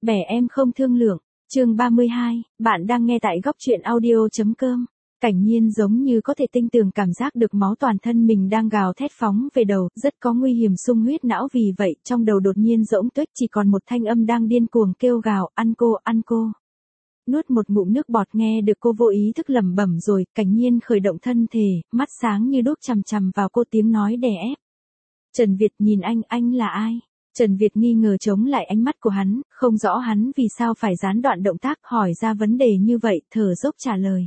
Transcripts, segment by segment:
Bẻ em không thương lượng. Chương 32, bạn đang nghe tại góc truyện audio.com. Cảnh Nhiên giống như có thể tinh tường cảm giác được máu toàn thân mình đang gào thét phóng về đầu, rất có nguy hiểm xung huyết não, vì vậy trong đầu đột nhiên rỗng tuếch, chỉ còn một thanh âm đang điên cuồng kêu gào, ăn cô, ăn cô. Nuốt một ngụm nước bọt, nghe được cô vô ý thức lẩm bẩm rồi, Cảnh Nhiên khởi động thân thể, mắt sáng như đuốc chằm chằm vào cô, tiếng nói đè ép. Trần Việt, nhìn anh là ai? Trần Việt nghi ngờ chống lại ánh mắt của hắn, không rõ hắn vì sao phải gián đoạn động tác, hỏi ra vấn đề như vậy, thở dốc trả lời.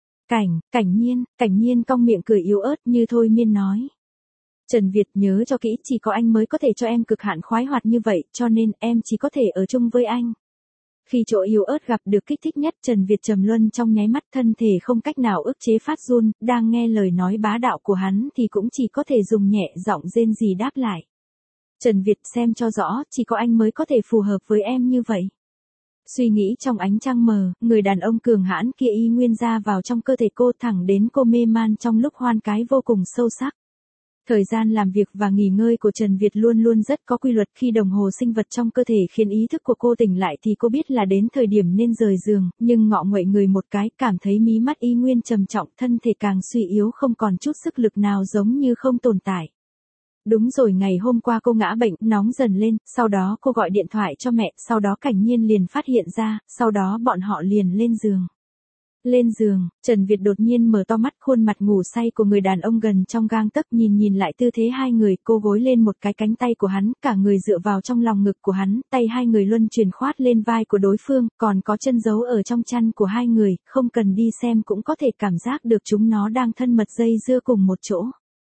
Cảnh Nhiên cong miệng cười yếu ớt như thôi miên nói. Trần Việt, nhớ cho kỹ, chỉ có anh mới có thể cho em cực hạn khoái hoạt như vậy, cho nên em chỉ có thể ở chung với anh. Khi chỗ yếu ớt gặp được kích thích nhất, Trần Việt trầm luân trong nháy mắt, thân thể không cách nào ức chế phát run, đang nghe lời nói bá đạo của hắn thì cũng chỉ có thể dùng nhẹ giọng rên rỉ đáp lại. Trần Việt, xem cho rõ, chỉ có anh mới có thể phù hợp với em như vậy. Suy nghĩ trong ánh trăng mờ, người đàn ông cường hãn kia y nguyên ra vào trong cơ thể cô, thẳng đến cô mê man trong lúc hoan cái vô cùng sâu sắc. Thời gian làm việc và nghỉ ngơi của Trần Việt luôn luôn rất có quy luật, khi đồng hồ sinh vật trong cơ thể khiến ý thức của cô tỉnh lại thì cô biết là đến thời điểm nên rời giường, nhưng ngọ nguậy người một cái, cảm thấy mí mắt y nguyên trầm trọng, thân thể càng suy yếu, không còn chút sức lực nào, giống như không tồn tại. Đúng rồi, ngày hôm qua cô ngã bệnh, nóng dần lên, sau đó cô gọi điện thoại cho mẹ, sau đó Cảnh Nhiên liền phát hiện ra, sau đó bọn họ liền lên giường. Lên giường, Trần Việt đột nhiên mở to mắt, khuôn mặt ngủ say của người đàn ông gần trong gang tấc, nhìn lại tư thế hai người, cô gối lên một cái cánh tay của hắn, cả người dựa vào trong lòng ngực của hắn, tay hai người luân chuyển khoát lên vai của đối phương, còn có chân giấu ở trong chăn của hai người, không cần đi xem cũng có thể cảm giác được chúng nó đang thân mật dây dưa cùng một chỗ.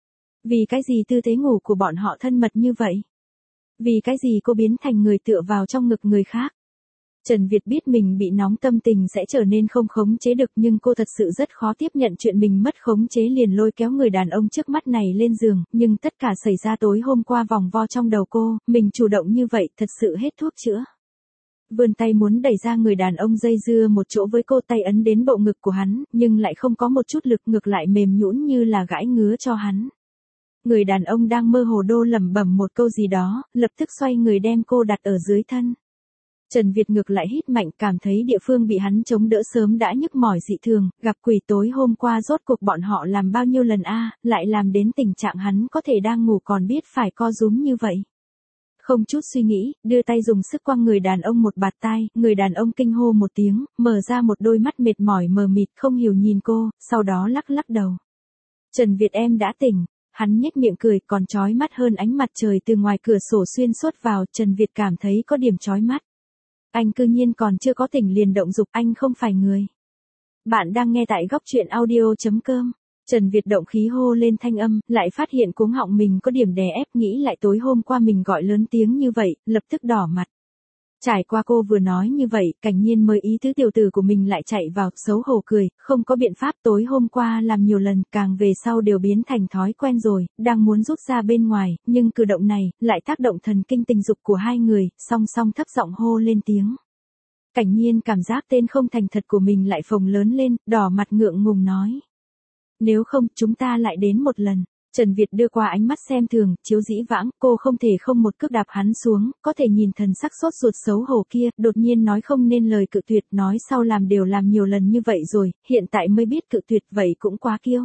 Vì cái gì tư thế ngủ của bọn họ thân mật như vậy? Vì cái gì cô biến thành người tựa vào trong ngực người khác? Trần Việt biết mình bị nóng, tâm tình sẽ trở nên không khống chế được, nhưng cô thật sự rất khó tiếp nhận chuyện mình mất khống chế, liền lôi kéo người đàn ông trước mắt này lên giường, nhưng tất cả xảy ra tối hôm qua vòng vo trong đầu cô, mình chủ động như vậy, thật sự hết thuốc chữa. Vươn tay muốn đẩy ra người đàn ông dây dưa một chỗ với cô, tay ấn đến bộ ngực của hắn, nhưng lại không có một chút lực, ngược lại mềm nhũn như là gãi ngứa cho hắn. Người đàn ông đang mơ hồ đô lẩm bẩm một câu gì đó, lập tức xoay người đem cô đặt ở dưới thân. Trần Việt ngược lại hít mạnh, cảm thấy địa phương bị hắn chống đỡ sớm đã nhức mỏi dị thường, gặp quỷ, tối hôm qua rốt cuộc bọn họ làm bao nhiêu lần lại làm đến tình trạng hắn có thể đang ngủ còn biết phải co rúm như vậy. Không chút suy nghĩ, đưa tay dùng sức quăng người đàn ông một bạt tai, người đàn ông kinh hô một tiếng, mở ra một đôi mắt mệt mỏi mờ mịt không hiểu nhìn cô, sau đó lắc đầu. Trần Việt, em đã tỉnh. Hắn nhếch miệng cười, còn chói mắt hơn ánh mặt trời từ ngoài cửa sổ xuyên suốt vào, Trần Việt cảm thấy có điểm chói mắt. Anh cư nhiên còn chưa có tỉnh liền động dục, anh không phải người. Bạn đang nghe tại góc truyện audio.com. Trần Việt động khí hô lên thanh âm, lại phát hiện cuống họng mình có điểm đè ép, nghĩ lại tối hôm qua mình gọi lớn tiếng như vậy, lập tức đỏ mặt. Trải qua cô vừa nói như vậy, Cảnh Nhiên mới ý tứ tiểu tử của mình lại chạy vào, xấu hổ cười, không có biện pháp, tối hôm qua làm nhiều lần, càng về sau đều biến thành thói quen rồi, đang muốn rút ra bên ngoài, nhưng cử động này, lại tác động thần kinh tình dục của hai người, song song thấp giọng hô lên tiếng. Cảnh Nhiên cảm giác tên không thành thật của mình lại phồng lớn lên, đỏ mặt ngượng ngùng nói. Nếu không, chúng ta lại đến một lần. Trần Việt đưa qua ánh mắt xem thường, chiếu dĩ vãng, cô không thể không một cước đạp hắn xuống, có thể nhìn thần sắc sốt ruột xấu hổ kia, đột nhiên nói không nên lời cự tuyệt, nói sau làm đều làm nhiều lần như vậy rồi, hiện tại mới biết cự tuyệt, vậy cũng quá kiêu.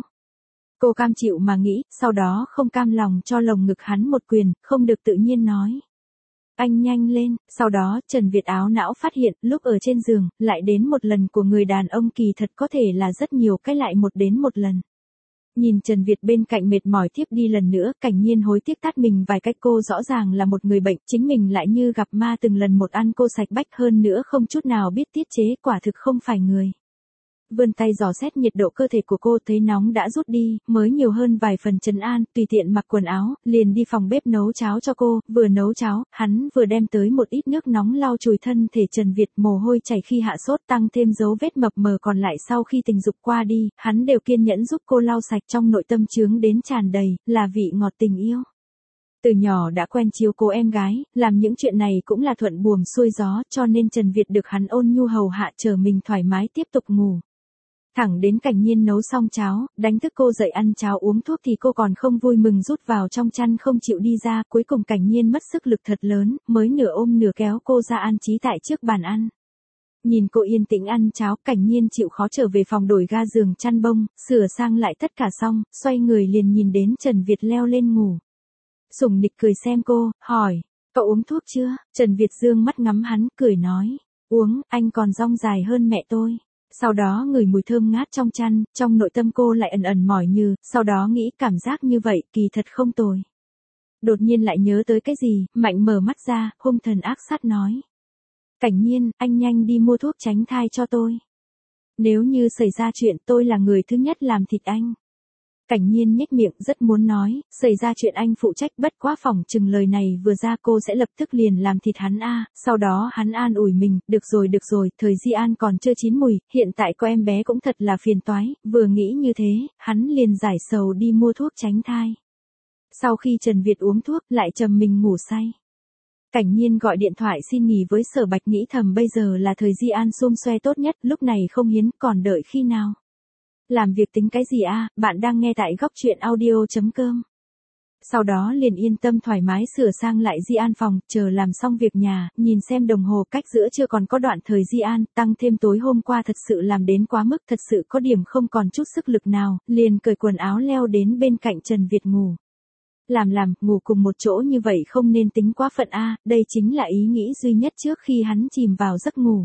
Cô cam chịu mà nghĩ, sau đó không cam lòng cho lồng ngực hắn một quyền, không được tự nhiên nói. Anh nhanh lên, sau đó Trần Việt áo não phát hiện, lúc ở trên giường, lại đến một lần của người đàn ông kỳ thật có thể là rất nhiều cái lại một đến một lần. Nhìn Trần Việt bên cạnh mệt mỏi tiếp đi lần nữa, Cảnh Nhiên hối tiếc tát mình vài cách, cô rõ ràng là một người bệnh, chính mình lại như gặp ma từng lần một ăn cô sạch bách, hơn nữa không chút nào biết tiết chế, quả thực không phải người. Vươn tay dò xét nhiệt độ cơ thể của cô, thấy nóng đã rút đi, mới nhiều hơn vài phần trấn an, tùy tiện mặc quần áo, liền đi phòng bếp nấu cháo cho cô, vừa nấu cháo, hắn vừa đem tới một ít nước nóng lau chùi thân thể Trần Việt, mồ hôi chảy khi hạ sốt, tăng thêm dấu vết mập mờ còn lại sau khi tình dục qua đi, hắn đều kiên nhẫn giúp cô lau sạch, trong nội tâm chướng đến tràn đầy, là vị ngọt tình yêu. Từ nhỏ đã quen chiếu cố em gái, làm những chuyện này cũng là thuận buồm xuôi gió, cho nên Trần Việt được hắn ôn nhu hầu hạ, chờ mình thoải mái tiếp tục ngủ. Thẳng đến Cảnh Nhiên nấu xong cháo, đánh thức cô dậy ăn cháo uống thuốc thì cô còn không vui mừng rút vào trong chăn không chịu đi ra, cuối cùng Cảnh Nhiên mất sức lực thật lớn, mới nửa ôm nửa kéo cô ra an trí tại trước bàn ăn. Nhìn cô yên tĩnh ăn cháo, Cảnh Nhiên chịu khó trở về phòng đổi ga giường chăn bông, sửa sang lại tất cả xong, xoay người liền nhìn đến Trần Việt leo lên ngủ. Sủng nịch cười xem cô, hỏi, cậu uống thuốc chưa? Trần Việt dương mắt ngắm hắn, cười nói, uống, anh còn dong dài hơn mẹ tôi. Sau đó ngửi mùi thơm ngát trong chăn, trong nội tâm cô lại ẩn ẩn mỏi như, sau đó nghĩ cảm giác như vậy kỳ thật không tồi. Đột nhiên lại nhớ tới cái gì, mạnh mở mắt ra, hung thần ác sát nói. Cảnh Nhiên, anh nhanh đi mua thuốc tránh thai cho tôi. Nếu như xảy ra chuyện tôi là người thứ nhất làm thịt anh. Cảnh Nhiên nhếch miệng rất muốn nói, xảy ra chuyện anh phụ trách bất quá phòng chừng lời này vừa ra cô sẽ lập tức liền làm thịt hắn sau đó hắn an ủi mình, được rồi, thời Di An còn chưa chín mùi, hiện tại có em bé cũng thật là phiền toái, vừa nghĩ như thế, hắn liền giải sầu đi mua thuốc tránh thai. Sau khi Trần Việt uống thuốc lại trầm mình ngủ say. Cảnh Nhiên gọi điện thoại xin nghỉ với Sở Bạch nghĩ thầm bây giờ là thời Di An xum xoe tốt nhất, lúc này không hiến còn đợi khi nào. Làm việc tính cái gì bạn đang nghe tại góc chuyện audio.com. Sau đó liền yên tâm thoải mái sửa sang lại Di An phòng, chờ làm xong việc nhà, nhìn xem đồng hồ cách giữa chưa còn có đoạn thời Di An, tăng thêm tối hôm qua thật sự làm đến quá mức, thật sự có điểm không còn chút sức lực nào, liền cởi quần áo leo đến bên cạnh Trần Việt ngủ. Ngủ cùng một chỗ như vậy không nên tính quá phận đây chính là ý nghĩ duy nhất trước khi hắn chìm vào giấc ngủ.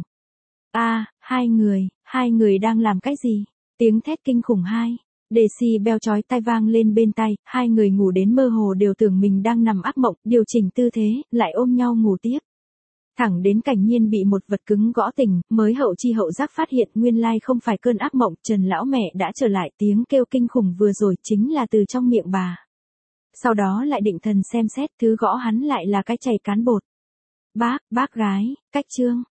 Hai người đang làm cái gì? Tiếng thét kinh khủng decibel chói tai vang lên bên tai, hai người ngủ đến mơ hồ đều tưởng mình đang nằm ác mộng, điều chỉnh tư thế, lại ôm nhau ngủ tiếp. Thẳng đến Cảnh Nhiên bị một vật cứng gõ tỉnh, mới hậu chi hậu giác phát hiện nguyên lai không phải cơn ác mộng, Trần lão mẹ đã trở lại, tiếng kêu kinh khủng vừa rồi chính là từ trong miệng bà. Sau đó lại định thần xem xét, thứ gõ hắn lại là cái chày cán bột. Bác gái, cách trương.